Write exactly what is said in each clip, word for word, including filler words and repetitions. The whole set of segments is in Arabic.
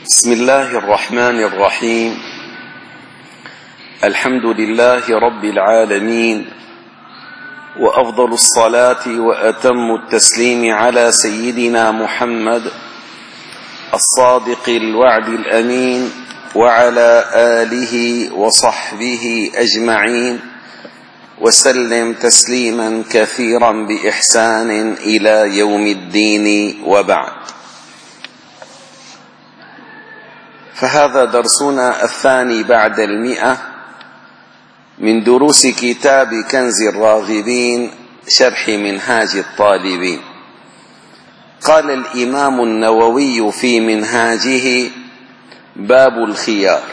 بسم الله الرحمن الرحيم. الحمد لله رب العالمين، وأفضل الصلاة وأتم التسليم على سيدنا محمد الصادق الوعد الأمين، وعلى آله وصحبه أجمعين، وسلم تسليما كثيرا بإحسان إلى يوم الدين، وبعد. فهذا درسنا الثاني بعد المئة من دروس كتاب كنز الراغبين شرح منهاج الطالبين. قال الإمام النووي في منهاجه: باب الخيار.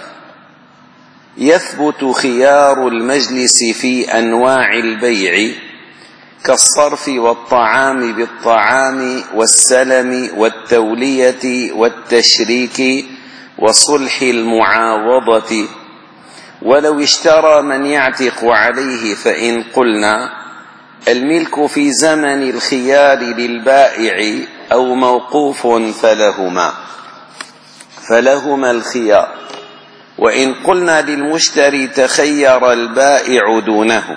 يثبت خيار المجلس في أنواع البيع كالصرف والطعام بالطعام والسلم والتولية والتشريك وصلح المعاوضة، ولو اشترى من يعتق عليه، فإن قلنا الملك في زمن الخيار للبائع أو موقوف فلهما فلهما الخيار، وإن قلنا للمشتري تخير البائع دونه،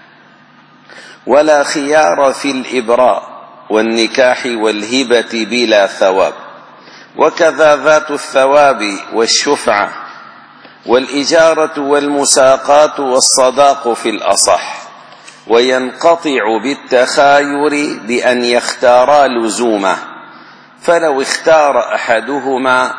ولا خيار في الإبراء والنكاح والهبة بلا ثواب، وكذا ذات الثواب والشفعة والإجارة والمساقات والصداق في الأصح، وينقطع بالتخاير بأن يختارا لزومه، فلو اختار أحدهما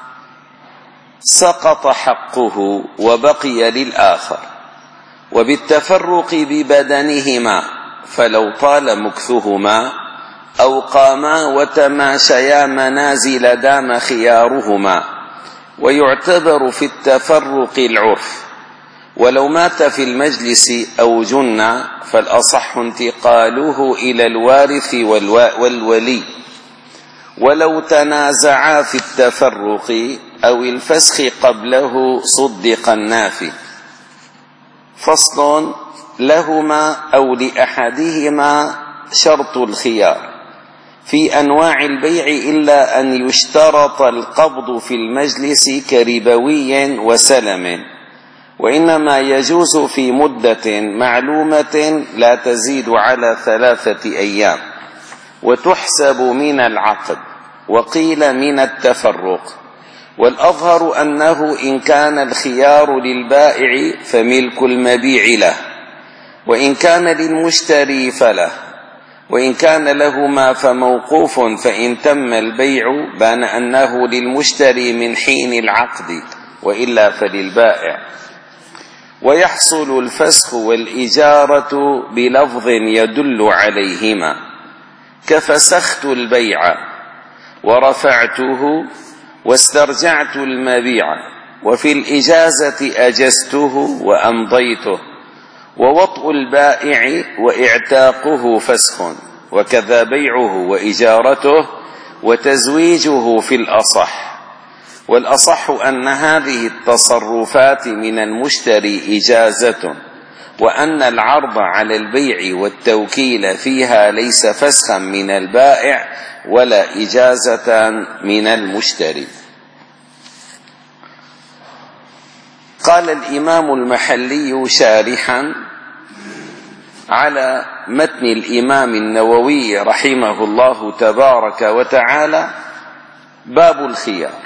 سقط حقه وبقي للآخر، وبالتفرق ببدنهما، فلو طال مكثهما أو قاما وتماشيا منازل دام خيارهما، ويعتبر في التفرق العرف. ولو مات في المجلس أو جن فالأصح انتقاله إلى الوارث والولي، ولو تنازعا في التفرق أو الفسخ قبله صدق النافي. فصل: لهما أو لأحدهما شرط الخيار في أنواع البيع إلا أن يشترط القبض في المجلس كربوي وسلم، وإنما يجوز في مدة معلومة لا تزيد على ثلاثة أيام، وتحسب من العقد، وقيل من التفرق. والأظهر أنه إن كان الخيار للبائع فملك المبيع له، وإن كان للمشتري فله، وإن كان لهما فموقوف، فإن تم البيع بان أنه للمشتري من حين العقد، وإلا فللبائع. ويحصل الفسخ والإجارة بلفظ يدل عليهما، كفسخت البيع ورفعته واسترجعت المبيع، وفي الإجازة أجزته وأمضيته. ووطء البائع وإعتاقه فسخ، وكذا بيعه وإجارته وتزويجه في الأصح. والأصح أن هذه التصرفات من المشتري إجازة، وأن العرض على البيع والتوكيل فيها ليس فسخا من البائع ولا إجازة من المشتري. قال الإمام المحلي شارحا على متن الإمام النووي رحمه الله تبارك وتعالى: باب الخيار.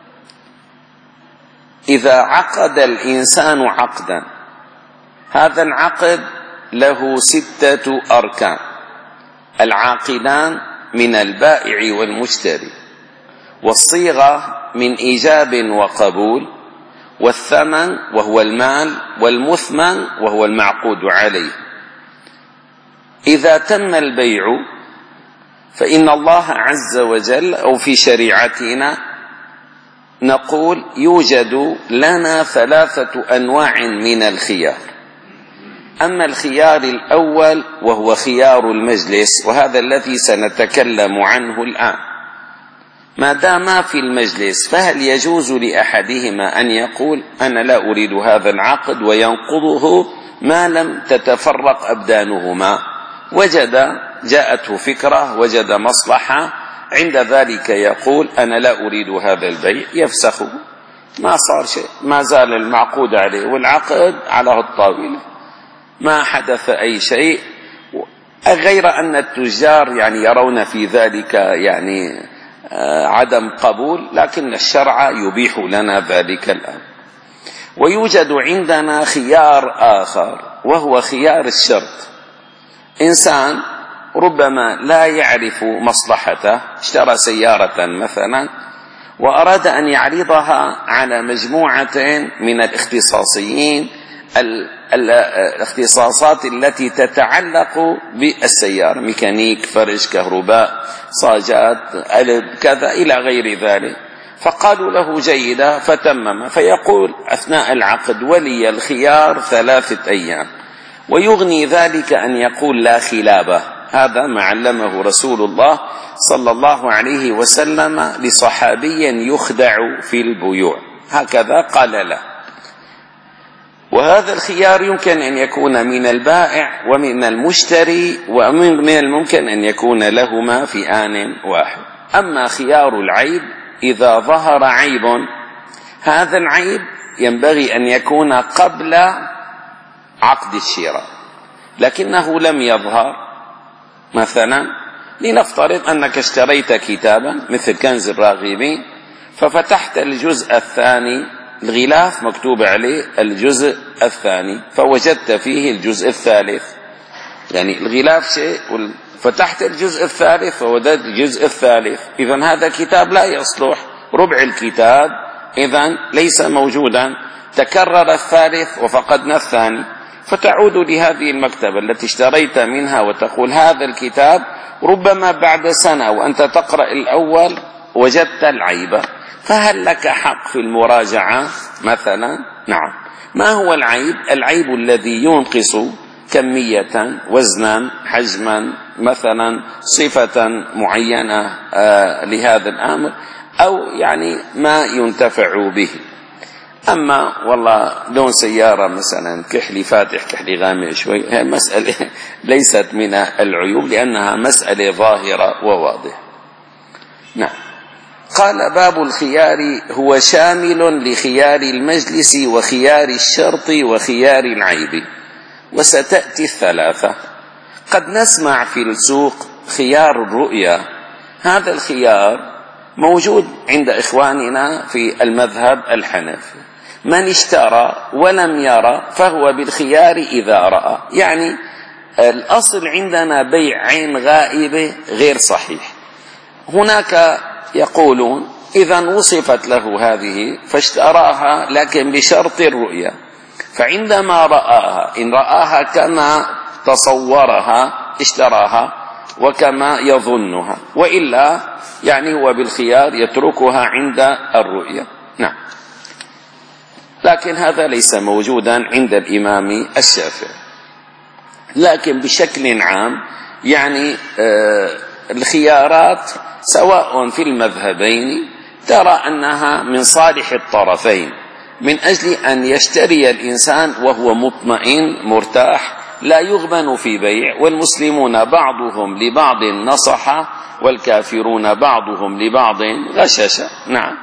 إذا عقد الإنسان عقدا، هذا العقد له ستة أركان: العاقدان من البائع والمشتري، والصيغة من إيجاب وقبول، والثمن وهو المال، والمثمن وهو المعقود عليه. إذا تم البيع فإن الله عز وجل، أو في شريعتنا نقول يوجد لنا ثلاثة أنواع من الخيار. أما الخيار الأول وهو خيار المجلس، وهذا الذي سنتكلم عنه الآن، ما دام في المجلس فهل يجوز لأحدهما أن يقول أنا لا أريد هذا العقد وينقضه ما لم تتفرق أبدانهما؟ وجد جاءته فكرة، وجد مصلحة عند ذلك يقول أنا لا أريد هذا البيع، يفسخه، ما صار شيء، ما زال المعقود عليه والعقد على الطاولة، ما حدث أي شيء، غير أن التجار يعني يرون في ذلك يعني عدم قبول، لكن الشرع يبيح لنا ذلك الآن. ويوجد عندنا خيار آخر وهو خيار الشرط. إنسان ربما لا يعرف مصلحته، اشترى سيارة مثلا وأراد أن يعرضها على مجموعة من الاختصاصيين، الاختصاصات التي تتعلق بالسيارة، ميكانيك، فرش، كهرباء، صاجات، ألب، كذا إلى غير ذلك، فقالوا له جيدة فتمم، فيقول أثناء العقد ولي الخيار ثلاثة أيام، ويغني ذلك أن يقول لا خلابة. هذا ما علمه رسول الله صلى الله عليه وسلم لصحابي يخدع في البيوع، هكذا قال له. وهذا الخيار يمكن أن يكون من البائع ومن المشتري، ومن الممكن أن يكون لهما في آن واحد. أما خيار العيب، إذا ظهر عيب، هذا العيب ينبغي أن يكون قبل عقد الشراء لكنه لم يظهر. مثلا لنفترض أنك اشتريت كتابا مثل كنز الراغبين، ففتحت الجزء الثاني، الغلاف مكتوب عليه الجزء الثاني، فوجدت فيه الجزء الثالث، يعني الغلاف شيء، فتحت الجزء الثالث فوجدت الجزء الثالث، إذن هذا كتاب لا يصلح، ربع الكتاب إذن ليس موجودا، تكرر الثالث وفقدنا الثاني، فتعود لهذه المكتبة التي اشتريت منها وتقول هذا الكتاب ربما بعد سنة وأنت تقرأ الأول وجدت العيب، فهل لك حق في المراجعة مثلا؟ نعم. ما هو العيب؟ العيب الذي ينقص كمية، وزنا، حجما، مثلا صفة معينة آه لهذا الأمر، أو يعني ما ينتفع به. أما والله لون سيارة مثلا كحلي فاتح كحلي غامق شوي، هي مسألة ليست من العيوب لأنها مسألة ظاهرة وواضحة. نعم. قال باب الخيار هو شامل لخيار المجلس وخيار الشرط وخيار العيب، وستأتي الثلاثة. قد نسمع في السوق خيار الرؤيا، هذا الخيار موجود عند إخواننا في المذهب الحنفي، من اشترى ولم يرى فهو بالخيار إذا رأى، يعني الأصل عندنا بيع عين غائبة غير صحيح. هناك يقولون إذا وصفت له هذه فاشتراها لكن بشرط الرؤيا، فعندما رآها إن رآها كما تصورها اشتراها وكما يظنها، وإلا يعني هو بالخيار يتركها عند الرؤيا. نعم. لكن هذا ليس موجودا عند الإمام الشافعي. لكن بشكل عام يعني آه الخيارات سواء في المذهبين ترى أنها من صالح الطرفين، من أجل أن يشتري الإنسان وهو مطمئن مرتاح لا يغبن في بيع، والمسلمون بعضهم لبعض نصح والكافرون بعضهم لبعض غشش. نعم.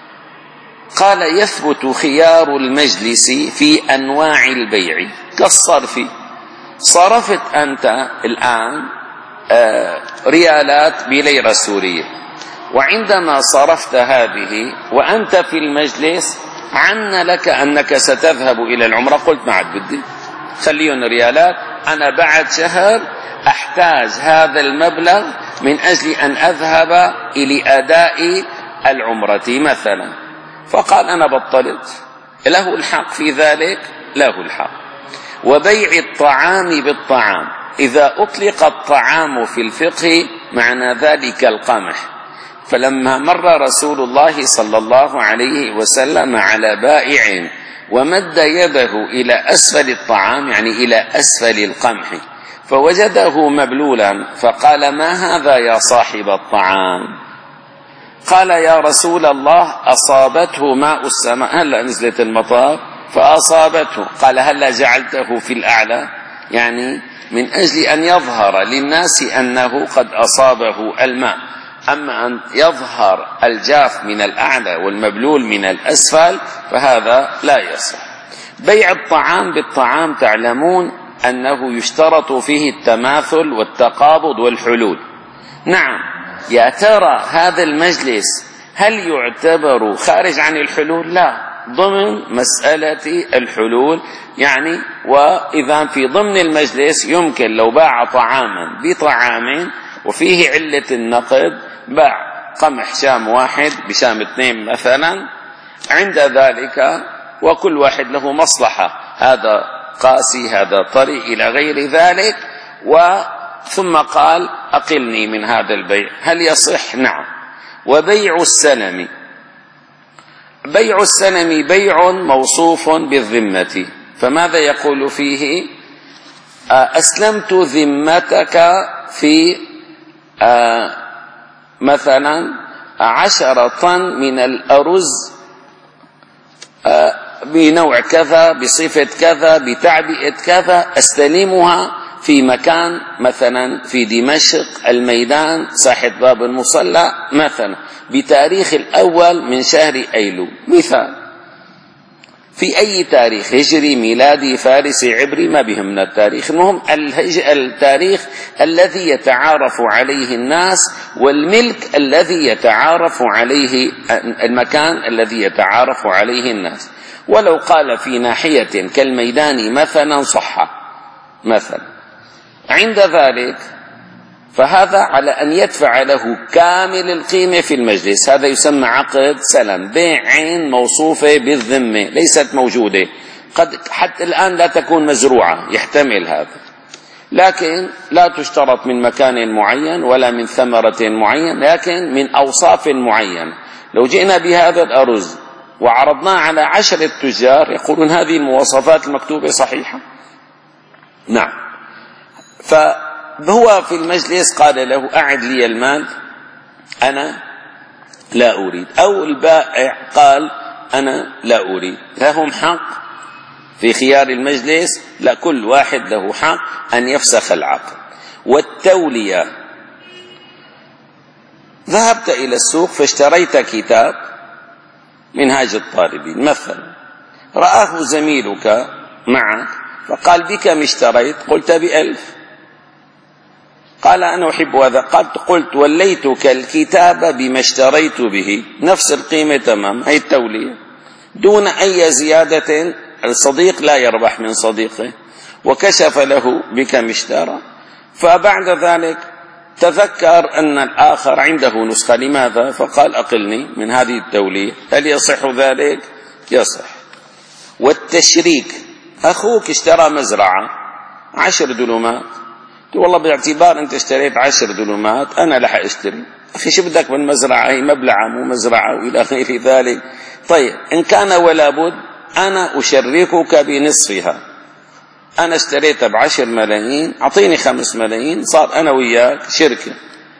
قال يثبت خيار المجلس في أنواع البيع كالصرف. صرفت أنت الآن آه ريالات بليرة سورية، وعندما صرفت هذه وأنت في المجلس عن لك أنك ستذهب إلى العمرة، قلت ما عاد بدي خليون ريالات، أنا بعد شهر أحتاج هذا المبلغ من أجل أن أذهب إلى أداء العمرة مثلا، فقال أنا بطلت، له الحق في ذلك، له الحق. وبيع الطعام بالطعام، إذا أطلق الطعام في الفقه معنى ذلك القمح، فلما مر رسول الله صلى الله عليه وسلم على بائع ومد يده إلى أسفل الطعام يعني إلى أسفل القمح فوجده مبلولا، فقال ما هذا يا صاحب الطعام؟ قال يا رسول الله أصابته ماء السماء، هلا نزلت المطار فأصابته، قال هلا جعلته في الأعلى، يعني من أجل أن يظهر للناس أنه قد أصابه الماء. أما أن يظهر الجاف من الأعلى والمبلول من الأسفل فهذا لا يصح. بيع الطعام بالطعام تعلمون أنه يشترط فيه التماثل والتقابض والحلول. نعم، يا ترى هذا المجلس هل يعتبر خارج عن الحلول؟ لا، ضمن مسألة الحلول يعني. وإذا في ضمن المجلس يمكن لو باع طعاما بطعام وفيه علة النقد، باع قمح شام واحد بشام اثنين مثلا، عند ذلك وكل واحد له مصلحة، هذا قاسي هذا طري إلى غير ذلك، وثم قال أقلني من هذا البيع، هل يصح؟ نعم. وبيع السلم، بيع السلم بيع موصوف بالذمة، فماذا يقول فيه؟ أسلمت ذمتك في مثلا عشرة طن من الأرز بنوع كذا بصفة كذا بتعبئة كذا، أستلمها في مكان مثلا في دمشق الميدان ساحة باب المصلى مثلا بتاريخ الأول من شهر أيلول مثال، في أي تاريخ هجري ميلادي فارسي عبري ما بهمنا التاريخ، المهم التاريخ الذي يتعارف عليه الناس والملك الذي يتعارف عليه المكان الذي يتعارف عليه الناس. ولو قال في ناحية كالميدان مثلا صح مثلا، عند ذلك فهذا على أن يدفع له كامل القيمة في المجلس، هذا يسمى عقد سلم، بيع عين موصوفة بالذمة ليست موجودة، قد حتى الآن لا تكون مزروعة، يحتمل هذا، لكن لا تشترط من مكان معين ولا من ثمرة معين، لكن من أوصاف معينة. لو جئنا بهذا الأرز وعرضناه على عشرة تجار يقولون هذه المواصفات المكتوبة صحيحة، نعم، فهو في المجلس قال له أعد لي المال أنا لا أريد، أو البائع قال أنا لا أريد، لهم حق في خيار المجلس، لا، كل واحد له حق أن يفسخ العقد. والتولية، ذهبت إلى السوق فاشتريت كتاب منهاج الطالبين مثلا، رآه زميلك معك فقال بكم اشتريت؟ قلت بألف، قال أنا أحب هذا، قال قلت وليتك الكتاب بما اشتريت به، نفس القيمة تمام، هي التولية دون أي زيادة، الصديق لا يربح من صديقه، وكشف له بكم اشترى. فبعد ذلك تذكر أن الآخر عنده نسخة، لماذا؟ فقال أقلني من هذه التولية، هل يصح ذلك؟ يصح. والتشريك، أخوك اشترى مزرعة عشر دلومات، والله باعتبار أنت اشتريت عشر دلومات أنا لح أشتري، أخي شو بدك من مزرعة، هي مبلعة مو مزرعة وإلى غير ذلك. طيب إن كان ولا بد أنا أشركك بنصفها، أنا اشتريت بعشر ملايين أعطيني خمس ملايين، صار أنا وياك شركة.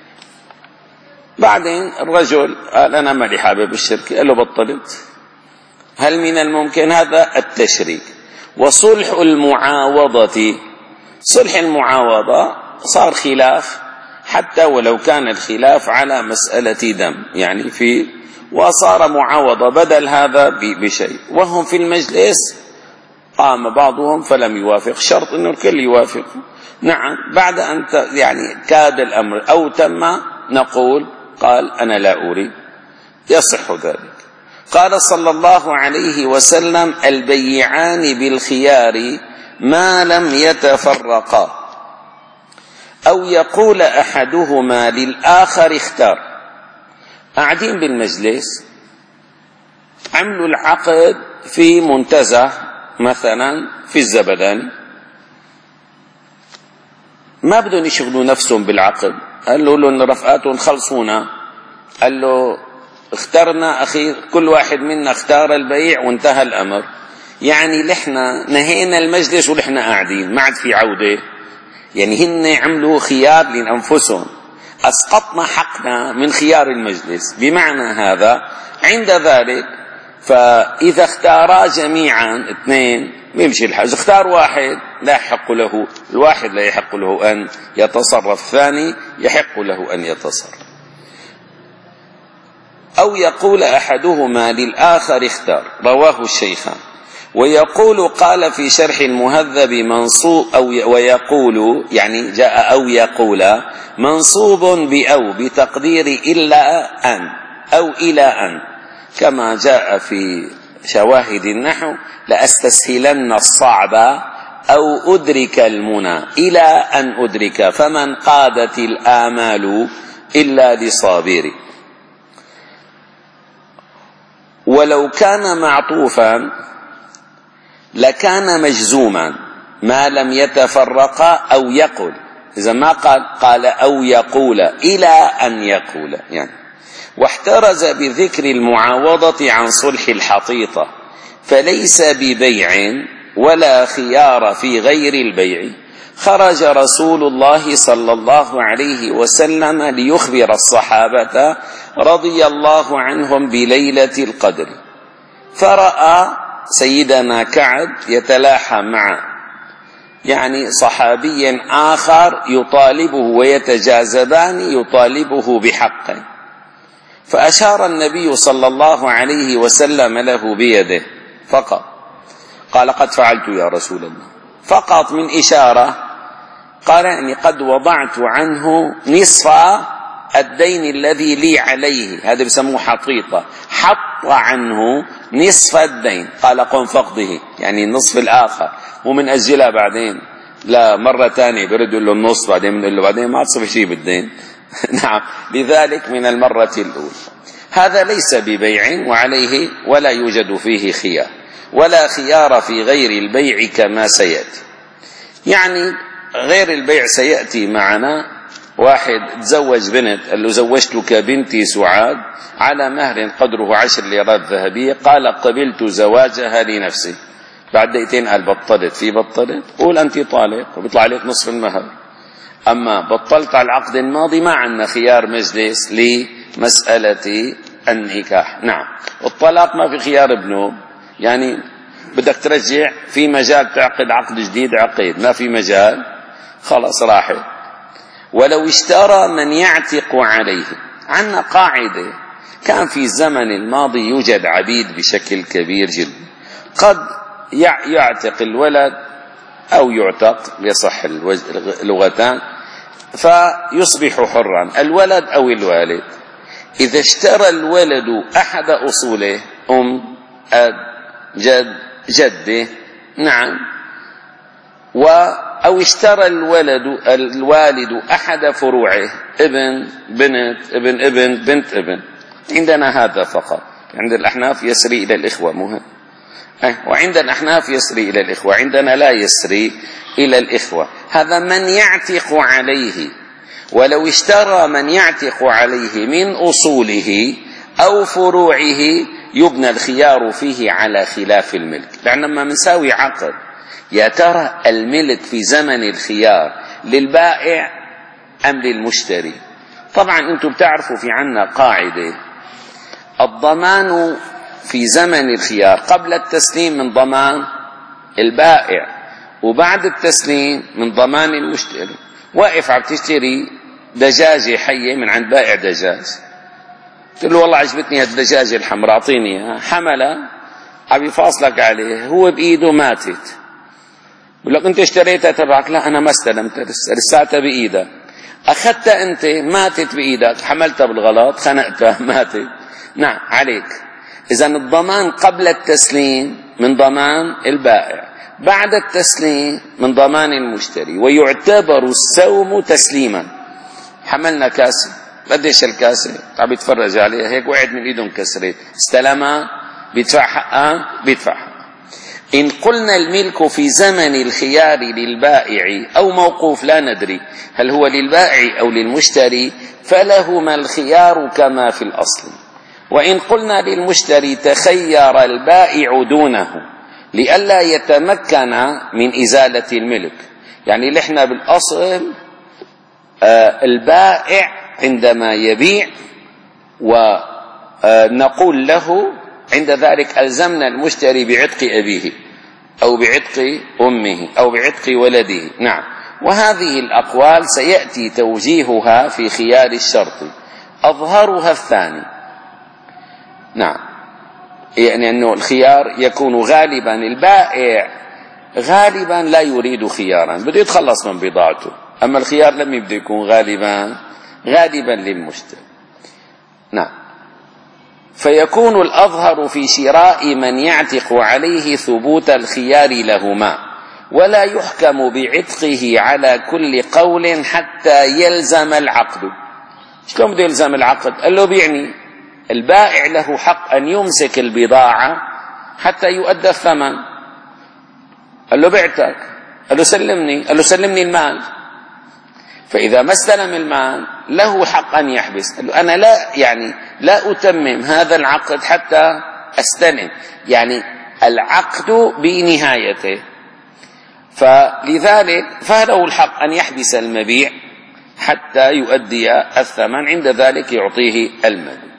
بعدين الرجل قال أنا مالي حابب الشركة، قال له بطلت، هل من الممكن هذا التشريك؟ وصلح المعاوضة، صلح المعاوضة صار خلاف، حتى ولو كان الخلاف على مسألة دم يعني في، وصار معاوضة بدل هذا بشيء، وهم في المجلس قام بعضهم فلم يوافق، شرط انه الكل يوافق. نعم، بعد ان يعني كاد الامر او تم نقول قال انا لا اريد، يصح ذلك. قال صلى الله عليه وسلم البيعان بالخيار ما لم يتفرقا، او يقول احدهما للاخر اختار. قاعدين بالمجلس عملوا العقد في منتزه مثلا في الزبداني، ما بدهم يشغلوا نفسهم بالعقد، قال له لهم رفقاتهم خلصونا، قال له اخترنا أخي، كل واحد منا اختار البيع وانتهى الأمر، يعني لحنا نهينا المجلس ولحنا قاعدين ما عاد في عودة، يعني هن عملوا خيار لأنفسهم، أسقطنا حقنا من خيار المجلس، بمعنى هذا عند ذلك فإذا اختارا جميعا اثنين بيمشي الحال، إذا اختار واحد لا يحق له، الواحد لا يحق له أن يتصرف، الثاني يحق له أن يتصرف. أو يقول أحدهما للآخر اختار، رواه الشيخان. ويقول قال في شرح المهذب منصوب أو ويقول يعني جاء أو يقول منصوب بأو بتقدير إلا أن أو إلى أن، كما جاء في شواهد النحو لأستسهلن الصعب أو أدرك المنى إلى أن أدرك، فمن قادت الآمال إلا لصابر. ولو كان معطوفا لكان مجزوما ما لم يتفرقا أو يقول، إذا ما قال قال أو يقول إلى أن يقول يعني. واحترز بذكر المعاوضة عن صلح الحطيطة، فليس ببيع ولا خيار في غير البيع. خرج رسول الله صلى الله عليه وسلم ليخبر الصحابة رضي الله عنهم بليلة القدر، فرأى سيدنا كعب يتلاحى مع يعني صحابي آخر يطالبه ويتجاذبان يطالبه بحقه، فأشار النبي صلى الله عليه وسلم له بيده فقط، قال قد فعلت يا رسول الله، فقط من إشارة، قال يعني قد وضعت عنه نصف الدين الذي لي عليه، هذا بسموه حطيطة، حط عنه نصف الدين، قال قم فقده يعني النصف الآخر، ومن أجلها بعدين لا مرة تانية برد له النصف بعدين من له بعدين ما تصف شيء بالدين نعم، لذلك من المرة الأولى. هذا ليس ببيع وعليه ولا يوجد فيه خيار، ولا خيار في غير البيع كما سيأتي. يعني غير البيع سيأتي معنا، واحد تزوج بنت قال له زوجتك بنتي سعاد على مهر قدره عشر ليرات ذهبية، قال قبلت زواجها لنفسي، بعد دقيقتين قال بطلت، في بطلت قول أنت طالق وبيطلع عليك نصف المهر. أما بطلت على العقد الماضي ما عندنا خيار مجلس لمسألة النكاح. نعم، والطلاق ما في خيار ابنه، يعني بدك ترجع في مجال تعقد عقد جديد عقيد، ما في مجال خلاص راحت. ولو اشترى من يعتق عليه، عندنا قاعدة كان في الزمن الماضي يوجد عبيد بشكل كبير جدا، قد يعتق الولد أو يعتق يصح اللغتان فيصبح حرا الولد أو الوالد. إذا اشترى الولد أحد أصوله أم أب جد جده نعم، و أو اشترى الولد الوالد أحد فروعه ابن بنت ابن ابن بنت ابن، عندنا هذا فقط، عند الأحناف يسري إلى الإخوة مهم، وعند الأحناف يسري إلى الإخوة، عندنا لا يسري إلى الإخوة. هذا من يعتق عليه. ولو اشترى من يعتق عليه من أصوله أو فروعه يبنى الخيار فيه على خلاف الملك، لأن لما منساوي عقد يا ترى الملك في زمن الخيار للبائع أم للمشتري. طبعا أنتم بتعرفوا في عنا قاعدة، الضمان في زمن الخيار قبل التسليم من ضمان البائع، وبعد التسليم من ضمان المشتري. واقف عم تشتري دجاجة حية من عند بائع دجاج، تقول له والله عجبتني هالدجاجة الحمراء اعطيني اياها، حملها عم يفاصلك عليه، هو بإيده ماتت، بقول لك انت اشتريتها تبعك، لا انا ما استلمتها لساتها بايدك، اخذتها انت ماتت بايدك، حملتها بالغلط خنقتها ماتت، نعم عليك. اذا الضمان قبل التسليم من ضمان البائع، بعد التسليم من ضمان المشتري، ويعتبر السوم تسليما. حملنا كاسة، قديش الكاسة؟ عم يتفرج عليها هيك وقعت من ايده انكسرت، استلمها بيدفع حقها بيدفع حقها. إن قلنا الملك في زمن الخيار للبائع أو موقوف لا ندري هل هو للبائع أو للمشتري، فلهما الخيار كما في الأصل. وإن قلنا للمشتري تخير البائع دونه لئلا يتمكن من إزالة الملك، يعني لحنا بالأصل آه البائع عندما يبيع ونقول له عند ذلك ألزمنا المشتري بعتق أبيه أو بعتق أمه أو بعتق ولده. نعم، وهذه الأقوال سيأتي توجيهها في خيار الشرط، أظهرها الثاني، نعم، يعني أنه الخيار يكون غالبا، البائع غالبا لا يريد خيارا، بده يتخلص من بضاعته، أما الخيار لم يبدأ يكون غالبا غالبا للمشتري. نعم. فيكون الأظهر في شراء من يعتق عليه ثبوت الخيار لهما، ولا يحكم بعتقه على كل قول حتى يلزم العقد. شلون بده يلزم العقد؟ قال له بيعني البائع له حق أن يمسك البضاعة حتى يؤدى الثمن. قال له بعتك، قال له سلمني، قال له سلمني المال. فإذا ما استلم المال له حق أن يحبس. قال له أنا لا يعني لا أتمم هذا العقد حتى أستلم، يعني العقد بنهايته. فلذلك فله الحق أن يحبس المبيع حتى يؤدي الثمن، عند ذلك يعطيه المال.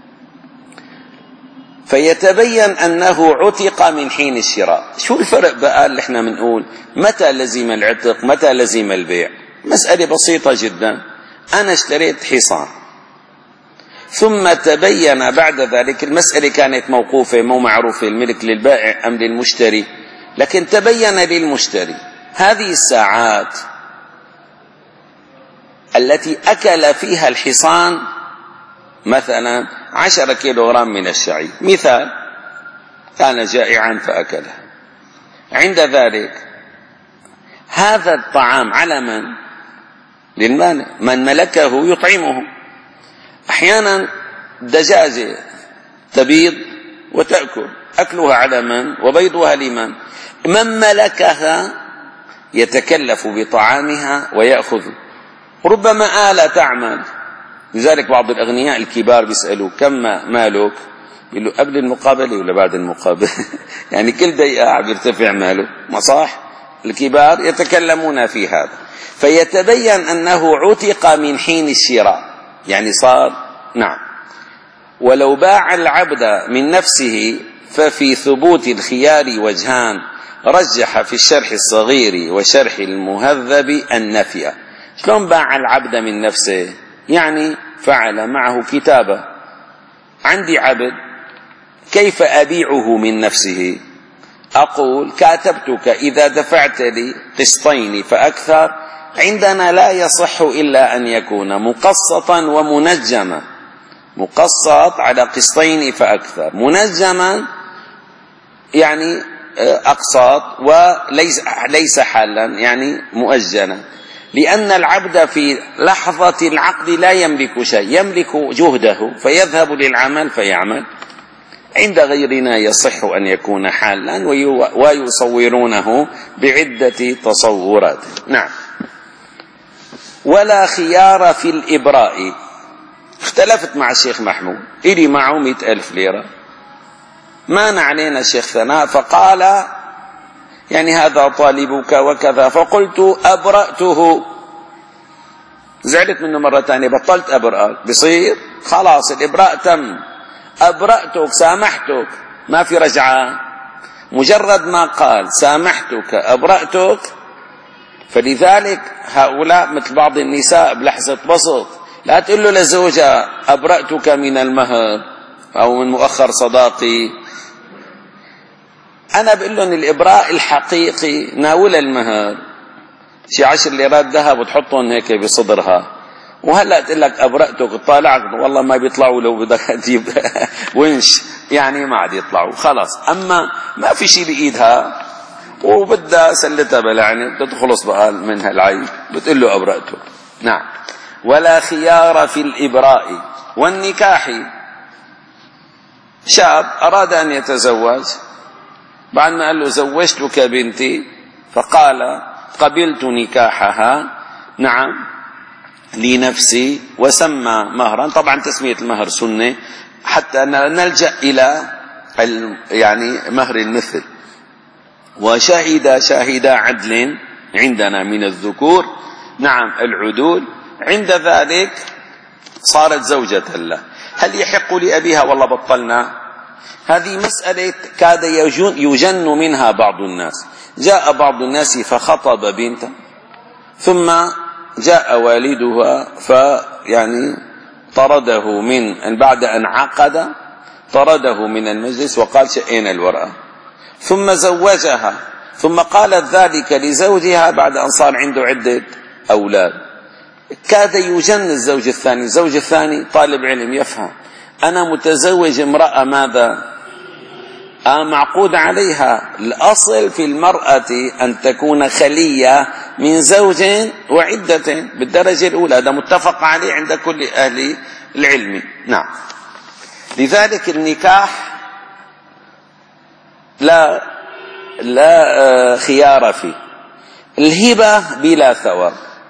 فيتبين أنه عتق من حين الشراء. شو الفرق بقى اللي احنا بنقول متى لزم العتق متى لزم البيع؟ مسألة بسيطة جدا. أنا اشتريت حصان، ثم تبين بعد ذلك، المسألة كانت موقوفة مو معروفة الملك للبائع أم للمشتري، لكن تبين للمشتري هذه الساعات التي أكل فيها الحصان مثلا عشرة كيلوغرام من الشعير مثال، كان جائعا فأكله، عند ذلك هذا الطعام على من؟ للمانع، من ملكه يطعمه. أحيانا دجاجة تبيض وتأكل، أكلها على من؟ وبيضها لمن؟ من ملكها يتكلف بطعامها ويأخذ، ربما آلة تعمل. لذلك بعض الأغنياء الكبار بيسألوا كم مالك؟ يقول له قبل المقابلة ولا بعد المقابلة؟ يعني كل دقيقة عم يرتفع ماله، ما صح؟ الكبار يتكلمون في هذا. فيتبين أنه عتق من حين الشراء، يعني صار نعم. ولو باع العبد من نفسه ففي ثبوت الخيار وجهان، رجح في الشرح الصغير وشرح المهذب النفي. شلون باع العبد من نفسه؟ يعني فعل معه كتابة، عندي عبد كيف أبيعه من نفسه؟ أقول كاتبتك إذا دفعت لي قسطين فأكثر. عندنا لا يصح إلا أن يكون مقسطا ومنجما، مقسط على قسطين فأكثر، منجما يعني أقساط وليس ليس حالا يعني مؤجلا، لأن العبد في لحظة العقد لا يملك شيء، يملك جهده فيذهب للعمل فيعمل. عند غيرنا يصح أن يكون حالا ويصورونه بعدة تصورات. نعم. ولا خيار في الإبراء. اختلفت مع الشيخ محمود، إلي معه مئة ألف ليرة، مانع علينا الشيخ ثناء فقال يعني هذا طالبك وكذا، فقلت أبرأته، زعلت منه مرة ثانية، بطلت أبرأ، بصير خلاص الإبراء تم، أبرأتك سامحتك، ما في رجعة، مجرد ما قال سامحتك أبرأتك. فلذلك هؤلاء مثل بعض النساء بلحظة بسط، لا تقول له لزوجها أبرأتك من المهر أو من مؤخر صداقي. أنا بقول لهم الإبراء الحقيقي ناول المهر، شي عشر ليرات ذهب وتحطهم هيك بصدرها، وهلا تقول لك أبرأتك، طالعك والله ما بيطلعوا، لو بدك تجيب ونش يعني ما عاد يطلعوا خلاص. أما ما في شيء بإيدها وبدها سلتها بلعنة، بدها تخلص بقى منها العيب، بتقول له أبرأتك. نعم. ولا خيار في الإبراء والنكاح. شاب أراد أن يتزوج، بعد ما قال له زوجتك بنتي فقال قبلت نكاحها نعم لنفسي، وسمى مهرا. طبعا تسمية المهر سنة حتى نلجأ إلى يعني مهر المثل. وشهد شاهد عدل عندنا من الذكور نعم العدول، عند ذلك صارت زوجة له. هل يحق لأبيها؟ والله بطلنا، هذه مسألة كاد يجن منها بعض الناس. جاء بعض الناس فخطب بنتا، ثم جاء والدها فيعني طرده من بعد أن عقد، طرده من المجلس وقال شئنا الورقة، ثم زوجها، ثم قالت ذلك لزوجها بعد أن صار عنده عدة أولاد. كاد يجن الزوج الثاني. الزوج الثاني طالب علم يفهم، أنا متزوج امرأة ماذا؟ آه معقود عليها. الأصل في المرأة أن تكون خلية من زوج وعدة بالدرجة الأولى، هذا متفق عليه عند كل أهل العلم. نعم. لذلك النكاح لا لا خيار فيه. الهبة بلا ثواب.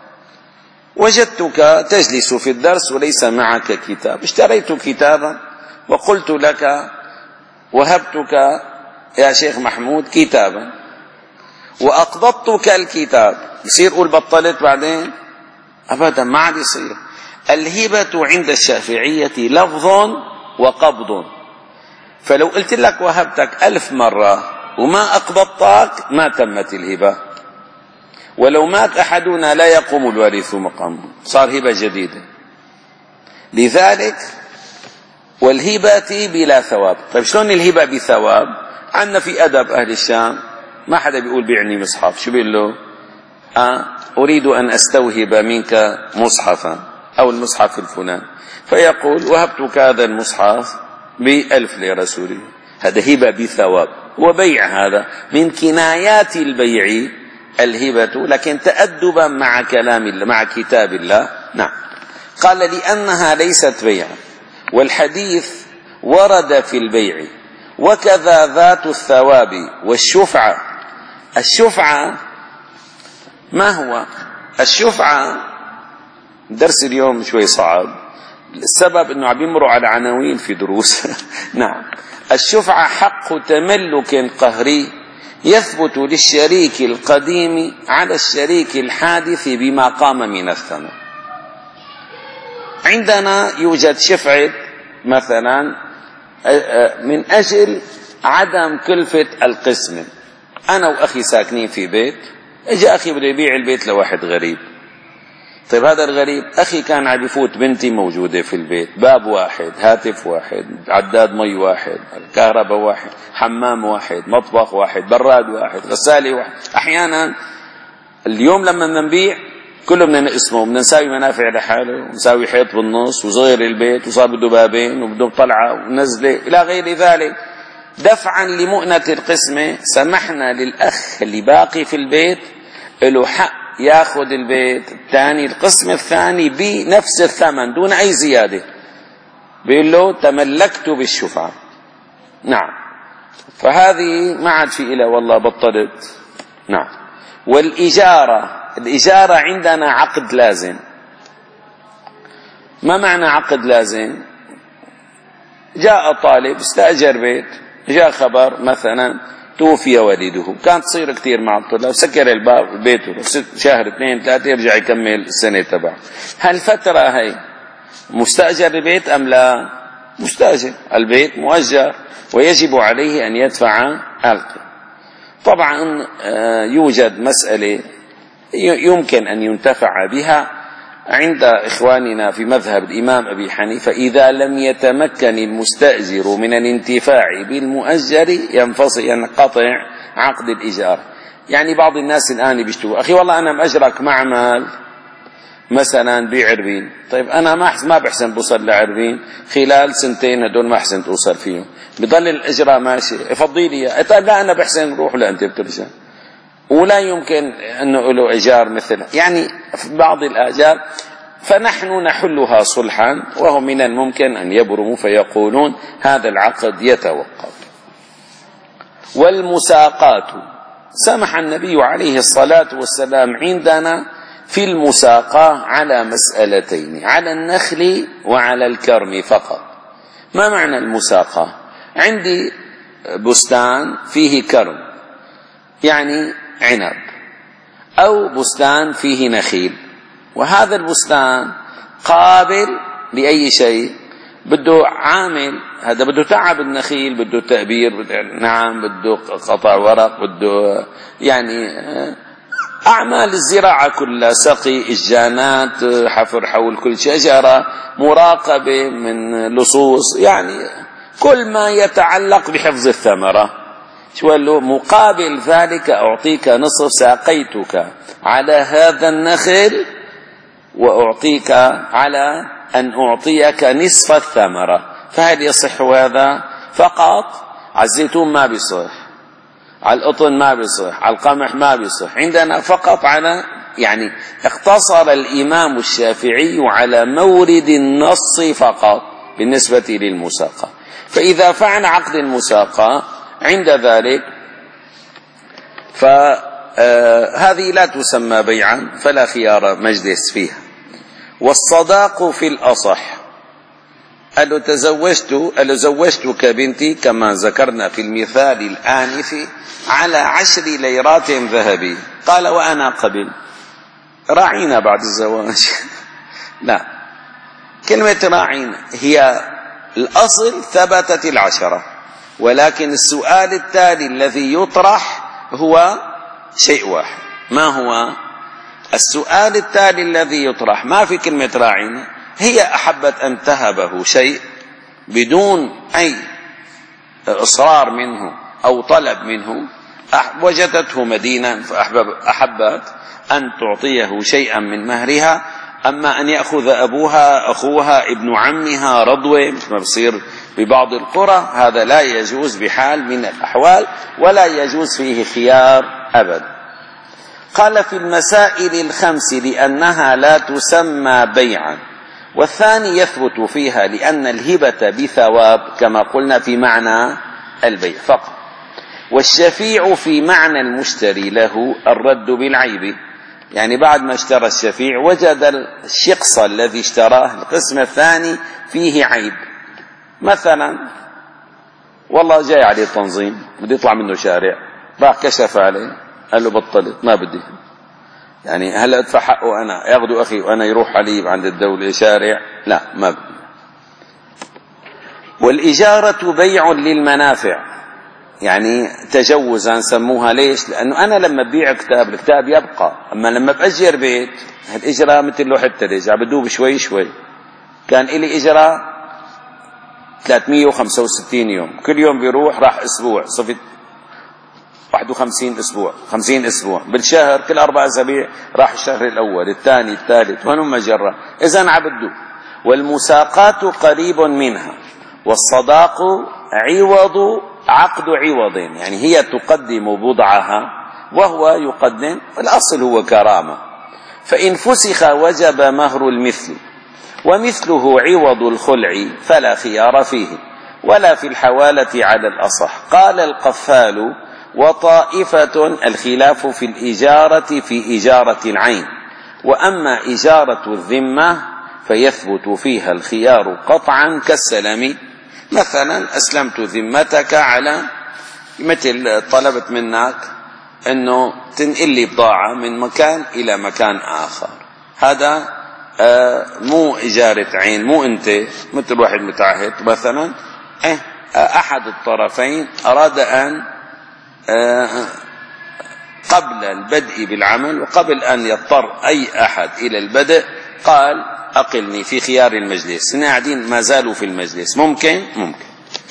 وجدتك تجلس في الدرس وليس معك كتاب، اشتريت كتابا وقلت لك وهبتك يا شيخ محمود كتابا وأقبضتك الكتاب، يصير قول بطلت بعدين؟ أبدا، ما عاد يصير. الهبة عند الشافعية لفظ وقبض، فلو قلت لك وهبتك ألف مرة وما أقبضتك ما تمت الهبة، ولو مات أحدنا لا يقوم الوارث مقامه، صار هبة جديدة. لذلك والهبة بلا ثواب. طيب شلون الهبة بثواب؟ عندنا في أدب أهل الشام ما حدا بيقول بيعني مصحف، شو بيقول له؟ آه أريد أن أستوهب منك مصحفا أو المصحف الفلان، فيقول وهبتك هذا المصحف بألف لرسوله، هذا هبة بثواب وبيع، هذا من كنايات البيع الهبة، لكن تأدبا مع كلام الله مع كتاب الله. نعم. قال لأنها ليست بيعا، والحديث ورد في البيع، وكذا ذات الثواب والشفعة. الشفعة ما هو؟ الشفعة درس اليوم شوي صعب، السبب انه عم يمروا على عناوين في دروس. نعم. الشفعة حق تملك قهري يثبت للشريك القديم على الشريك الحادث بما قام من الثمن. عندنا يوجد شفعة مثلا من أجل عدم كلفة القسم. أنا وأخي ساكنين في بيت، إجا أخي بده يبيع البيت لواحد غريب. طيب هذا الغريب أخي كان عم يفوت بنتي موجودة في البيت، باب واحد، هاتف واحد، عداد مي واحد، كهرباء واحد، حمام واحد، مطبخ واحد، براد واحد، غسالة واحد. أحيانا اليوم لما نبيع كله بدنا نقسمه، بدنا نساوي منافع لحاله ونساوي حيط بالنص وصغير البيت وصار بده بابين وبده طلعة ونزلة إلى غير ذلك. دفعا لمؤنة القسمة سمحنا للأخ اللي باقي في البيت له حق ياخذ البيت الثاني القسم الثاني بنفس الثمن دون أي زيادة، بيقول له تملكت بالشفعة. نعم. فهذه ما عاد في إلا والله بطلت. نعم. والإجارة، الإجارة عندنا عقد لازم. ما معنى عقد لازم؟ جاء طالب استأجر بيت، جاء خبر مثلا توفي والده، كانت تصير كثير مع الطلاب، سكر الباب بيته شهر اثنين ثلاثة يرجع يكمل السنة تبعه. هالفترة هي مستأجر البيت أم لا؟ مستأجر، البيت مؤجر ويجب عليه أن يدفع القيمة. طبعا يوجد مسألة يمكن أن ينتفع بها عند إخواننا في مذهب الإمام أبي حنيفة، إذا لم يتمكن المستأجر من الانتفاع بالمؤجر ينفصل ينقطع عقد الإيجار. يعني بعض الناس الآن بيشتوا أخي والله أنا مأجرك معمل مثلا بعربين، طيب أنا ما ما بحسن بوصل لعربين خلال سنتين، هدول ما حسن توصل فيهم، بضل الإجراء ماشي، افضي لي. طيب لا أنا بحسن روح لا أنت بترجع، ولا يمكن أنه له إيجار مثل يعني في بعض الآجار. فنحن نحلها صلحا، وهو من الممكن أن يبرموا فيقولون هذا العقد يتوقف. والمساقات سمح النبي عليه الصلاة والسلام عندنا في المساقاة على مسألتين، على النخل وعلى الكرم فقط. ما معنى المساقاة؟ عندي بستان فيه كرم يعني عنب، أو بستان فيه نخيل، وهذا البستان قابل لأي شيء، بده عامل، هذا بده تعب النخيل، بده تأبير، بده نعم، بده قطع ورق، بده يعني أعمال الزراعة كلها، سقي، إجانات، حفر حول كل شجرة، مراقبة من لصوص، يعني كل ما يتعلق بحفظ الثمرة. شو قال له؟ مقابل ذلك أعطيك نصف ساقيتك على هذا النخل، وأعطيك على أن أعطيك نصف الثمرة. فهل يصح هذا؟ فقط على الزيتون ما بيصح، على القطن ما بيصح، على القمح ما بيصح. عندنا فقط على، يعني اقتصر الإمام الشافعي على مورد النص فقط بالنسبة للمساقة. فإذا فعل عقد المساقة عند ذلك فهذه لا تسمى بيعا، فلا خيار مجلس فيها. والصداق في الأصح، قال له تزوجت قال له زوجتك بنتي كما ذكرنا في المثال الآنف على عشر ليرات ذهبي. قال وأنا قبل، راعينا بعد الزواج. لا، كلمة راعينا هي الأصل ثبتت العشرة، ولكن السؤال التالي الذي يطرح هو شيء واحد. ما هو السؤال التالي الذي يطرح؟ ما في كلمة راعينا. هي أحبت أن تهبه شيء بدون أي إصرار منه أو طلب منه، وجدته مدينا فأحبت أن تعطيه شيئا من مهرها. أما أن يأخذ أبوها أخوها ابن عمها رضوة مثل ما بصير ببعض القرى، هذا لا يجوز بحال من الأحوال، ولا يجوز فيه خيار أبدا. قال في المسائل الخمس لأنها لا تسمى بيعا، والثاني يثبت فيها لأن الهبة بثواب كما قلنا في معنى البيع فقط. والشفيع في معنى المشتري له الرد بالعيب، يعني بعد ما اشترى الشفيع وجد الشقص الذي اشتراه القسم الثاني فيه عيب. مثلا والله جاي عليه تنظيم بده يطلع منه شارع، راح كشف عليه قال له بطلت ما بدي، يعني هلا ادفع حقه انا، ياخذوا اخي وانا يروح علي عند الدولة شارع، لا ما بدي. والإجارة بيع للمنافع، يعني تجوزا سموها. ليش؟ لأنه أنا لما ببيع كتاب الكتاب يبقى، أما لما بأجر بيت الإجراء مثل لوحة التلج بدوب شوي شوي. كان إلي إجراء ثلاثمية وخمسة وستين يوم، كل يوم بيروح راح أسبوع، صفت واحد وخمسين أسبوع، خمسين أسبوع بالشهر، كل أربع أسابيع راح الشهر الأول الثاني الثالث وهنم مجرة. إذن عبدو. والمساقات قريب منها، والصداق عوض عقد عوض، يعني هي تقدم بضعها وهو يقدم، الأصل هو كرامة. فإن فسخ وجب مهر المثل، ومثله عوض الخلع فلا خيار فيه، ولا في الحوالة على الأصح. قال القفال وطائفة الخلاف في الإجارة في إجارة العين، وأما إجارة الذمة فيثبت فيها الخيار قطعا كالسلم. مثلا أسلمت ذمتك على، مثل طلبت منك أنه تنقل لي بضاعة من مكان إلى مكان آخر، هذا آه مو إجارة عين، مو أنت مثل واحد متعهد مثلا إيه أحد الطرفين أراد أن آه قبل البدء بالعمل وقبل أن يضطر أي أحد إلى البدء قال أقلني في خيار المجلس، قاعدين ما زالوا في المجلس، ممكن ممكن.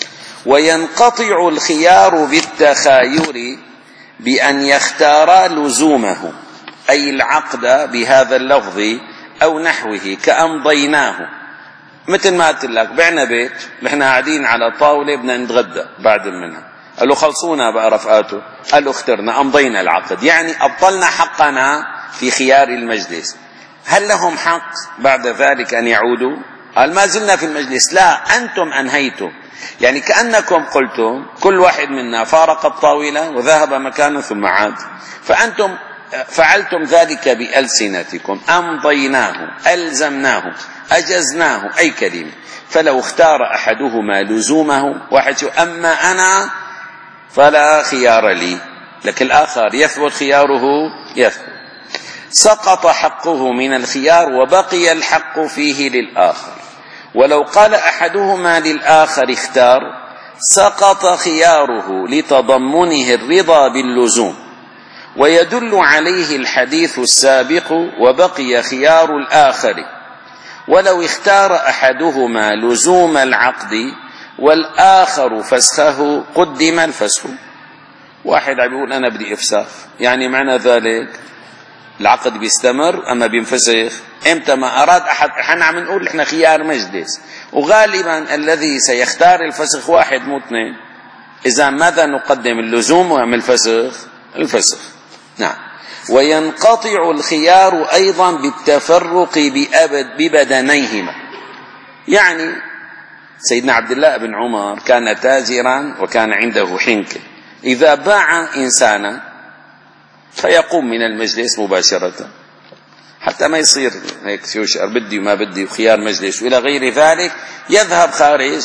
وينقطع الخيار بالتخاير بأن يختار لزومه، أي العقد بهذا اللفظ أو نحوه، كأمضيناه. مثل ما قلت لك بعنا بيت نحن قاعدين على طاولة بدنا نتغدى بعد منها، قال له خلصونا بقى رفقاته، قال له اخترنا أمضينا العقد، يعني أبطلنا حقنا في خيار المجلس. هل لهم حق بعد ذلك أن يعودوا؟ قال ما زلنا في المجلس. لا، أنتم أنهيتم، يعني كأنكم قلتم كل واحد منا فارق الطاولة وذهب مكانه ثم عاد، فأنتم فعلتم ذلك بألسنتكم، أمضيناه، ألزمناه، أجزناه، أي كلمة. فلو اختار أحدهما لزومه، واحد شو أما أنا فلا خيار لي، لكن الآخر يثبت خياره، يثبت، سقط حقه من الخيار وبقي الحق فيه للآخر. ولو قال أحدهما للآخر اختار، سقط خياره لتضمنه الرضا باللزوم، ويدل عليه الحديث السابق وبقي خيار الآخر. ولو اختار أحدهما لزوم العقد والآخر فسخه قدم الفسخ. واحد عم يقول أنا بدي إفساخ، يعني معنى ذلك العقد بيستمر أما بينفسخ إمتى ما أراد أحد. إحنا عم نقول إحنا خيار مجلس، وغالبا الذي سيختار الفسخ واحد مو اثنين. إذا ماذا نقدم، اللزوم أم الفسخ؟ الفسخ. نعم. وينقطع الخيار أيضا بالتفرق بأبد ببدنيهما. يعني سيدنا عبد الله بن عمر كان تاجرا وكان عنده حنكة، إذا باع إنسانا فيقوم من المجلس مباشرة حتى ما يصير هيك يشعر بدي وما بدي وخيار مجلس وإلى غير ذلك، يذهب خارج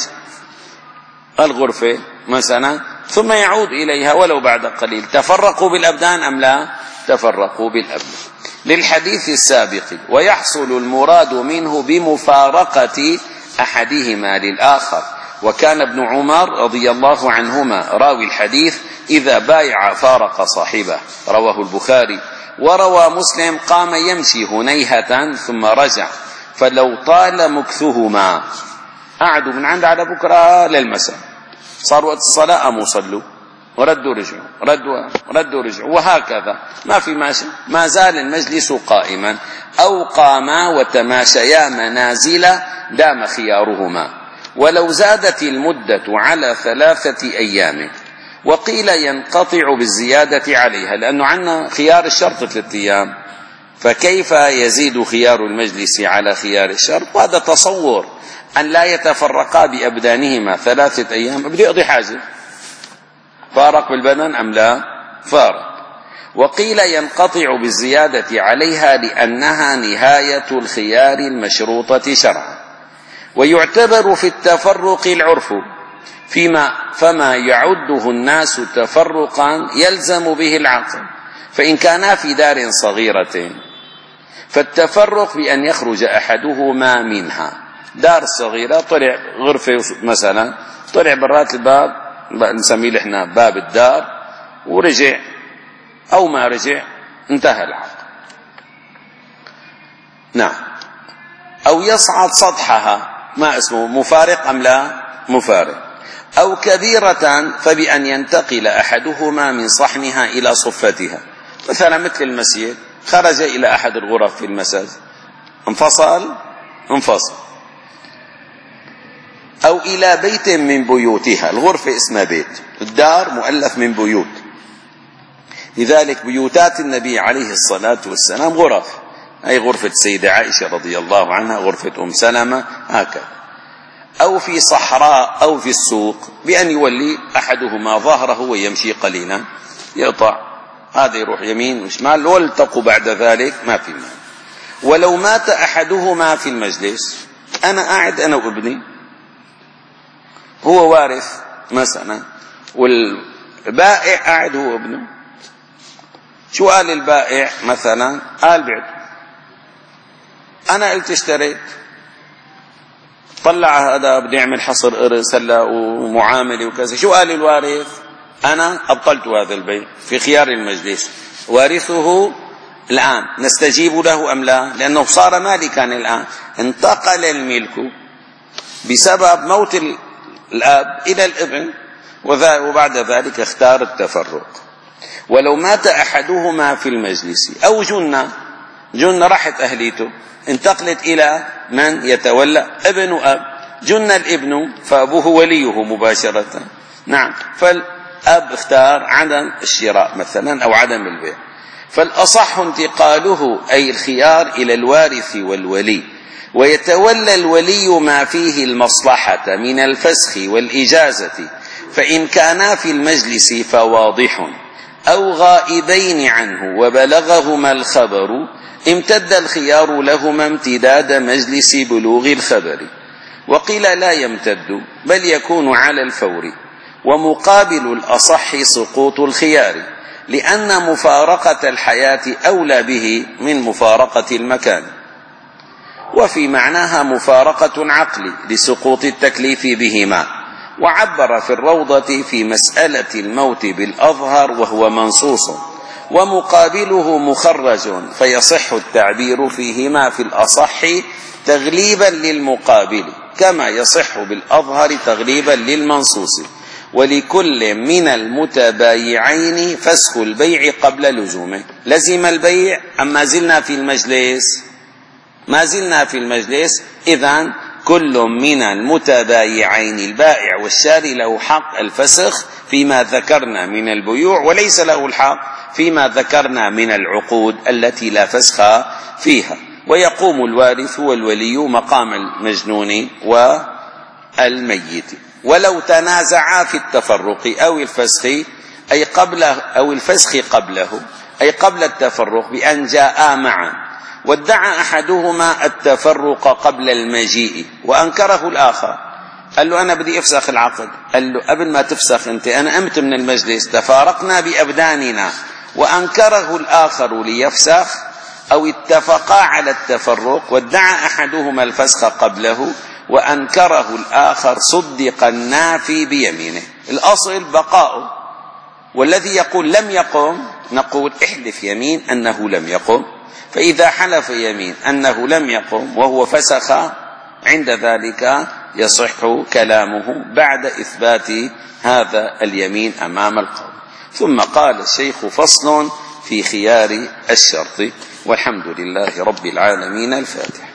الغرفة مثلا ثم يعود إليها ولو بعد قليل. تفرقوا بالأبدان أم لا؟ تفرقوا بالأبدان. للحديث السابق ويحصل المراد منه بمفارقة أحدهما للآخر. وكان ابن عمر رضي الله عنهما راوي الحديث إذا بايع فارق صاحبه، رواه البخاري. وروى مسلم قام يمشي هنيهة ثم رجع، فلو طال مكثهما، قعدوا من عند على بكرة للمساء، صار وقت الصلاة قاموا صلوا وردوا رجعوا ردوا ردوا رجعوا وهكذا، ما في ماشي، ما زال المجلس قائما. أو قاما وتماشيا منازل دام خيارهما، ولو زادت المدة على ثلاثة أيام. وقيل ينقطع بالزيادة عليها، لأنه عندنا خيار الشرط ثلاثة أيام، فكيف يزيد خيار المجلس على خيار الشرط؟ وهذا تصور أن لا يتفرقا بأبدانهما ثلاثة أيام. بدي أقضي حاجة، فارق بالبدن أم لا؟ فارق. وقيل ينقطع بالزيادة عليها لأنها نهاية الخيار المشروطة شرعا. ويعتبر في التفرق العرف، فيما فما يعده الناس تفرقا يلزم به العقل، فإن كانا في دار صغيرة فالتفرق بأن يخرج أحدهما منها. دار صغيرة طلع غرفة مثلا، طلع برات الباب نسميه احنا باب الدار ورجع أو ما رجع، انتهى العقد. نعم. أو يصعد سطحها، ما اسمه مفارق أم لا؟ مفارق. أو كبيرة فبأن ينتقل أحدهما من صحنها إلى صفتها، مثلا مثل المسجد، خرج إلى أحد الغرف في المسجد، انفصل انفصل. أو إلى بيت من بيوتها، الغرفة اسمها بيت، الدار مؤلف من بيوت، لذلك بيوتات النبي عليه الصلاة والسلام غرف، أي غرفة السيدة عائشة رضي الله عنها، غرفة أم سلمة، هكذا. أو في صحراء أو في السوق، بأن يولي أحدهما ظهره ويمشي قليلا، يقطع هذا يروح يمين وشمال والتقوا بعد ذلك، ما في مال. ولو مات أحدهما في المجلس، أنا قاعد أنا وابني، هو وارث مثلا والبائع قاعد هو وابنه، شو قال البائع مثلا؟ قال بعت، أنا قلت اشتريت، طلع هذا بدي يعمل حصر إرث هلا ومعاملة وكذا، شو قال الوارث؟ أنا أبطلت هذا البيع في خيار المجلس، وارثه الآن نستجيب له أم لا؟ لأنه صار مالكا الآن، انتقل الملك بسبب موت الأب إلى الابن، وبعد ذلك اختار التفرق. ولو مات أحدهما في المجلس أو جنة، جنة راحت أهليته انتقلت إلى من يتولى؟ ابن أب، جن الابن فأبوه وليه مباشرة. نعم. فالأب اختار عدم الشراء مثلا أو عدم البيع، فالأصح انتقاله أي الخيار إلى الوارث والولي، ويتولى الولي ما فيه المصلحة من الفسخ والإجازة، فإن كانا في المجلس فواضح، أو غائبين عنه وبلغهما الخبر امتد الخيار لهما امتداد مجلس بلوغ الخبر. وقيل لا يمتد بل يكون على الفور، ومقابل الأصح سقوط الخيار، لأن مفارقة الحياة أولى به من مفارقة المكان. وفي معناها مفارقة عقل لسقوط التكليف بهما. وعبر في الروضة في مسألة الموت بالأظهر وهو منصوص، ومقابله مخرج، فيصح التعبير فيهما في الأصح تغليبا للمقابل، كما يصح بالأظهر تغليبا للمنصوص، ولكل من المتبايعين فسخ البيع قبل لزومه. لزم البيع أم ما زلنا في المجلس؟ ما زلنا في المجلس. إذن كل من المتبايعين البائع والشاري له حق الفسخ فيما ذكرنا من البيوع، وليس له الحق فيما ذكرنا من العقود التي لا فسخ فيها. ويقوم الوارث والولي مقام المجنون والميت. ولو تنازعا في التفرق أو الفسخ أي قبل أو الفسخ قبله أي قبل التفرق بأن جاءا معا، وادعى أحدهما التفرق قبل المجيء وأنكره الآخر، قال له أنا بدي أفسخ العقد، قال له قبل ما تفسخ أنت أنا قمت من المجلس تفارقنا بأبداننا، وأنكره الآخر ليفسخ، أو اتفقا على التفرق وادعى أحدهما الفسخ قبله وأنكره الآخر، صدق النافي بيمينه. الأصل بقاؤه، والذي يقول لم يقم نقول احلف يمين أنه لم يقم، فإذا حلف يمين أنه لم يقم وهو فسخ عند ذلك يصح كلامه بعد إثبات هذا اليمين أمام القوم. ثم قال الشيخ فصل في خيار الشرط، والحمد لله رب العالمين. الفاتحة.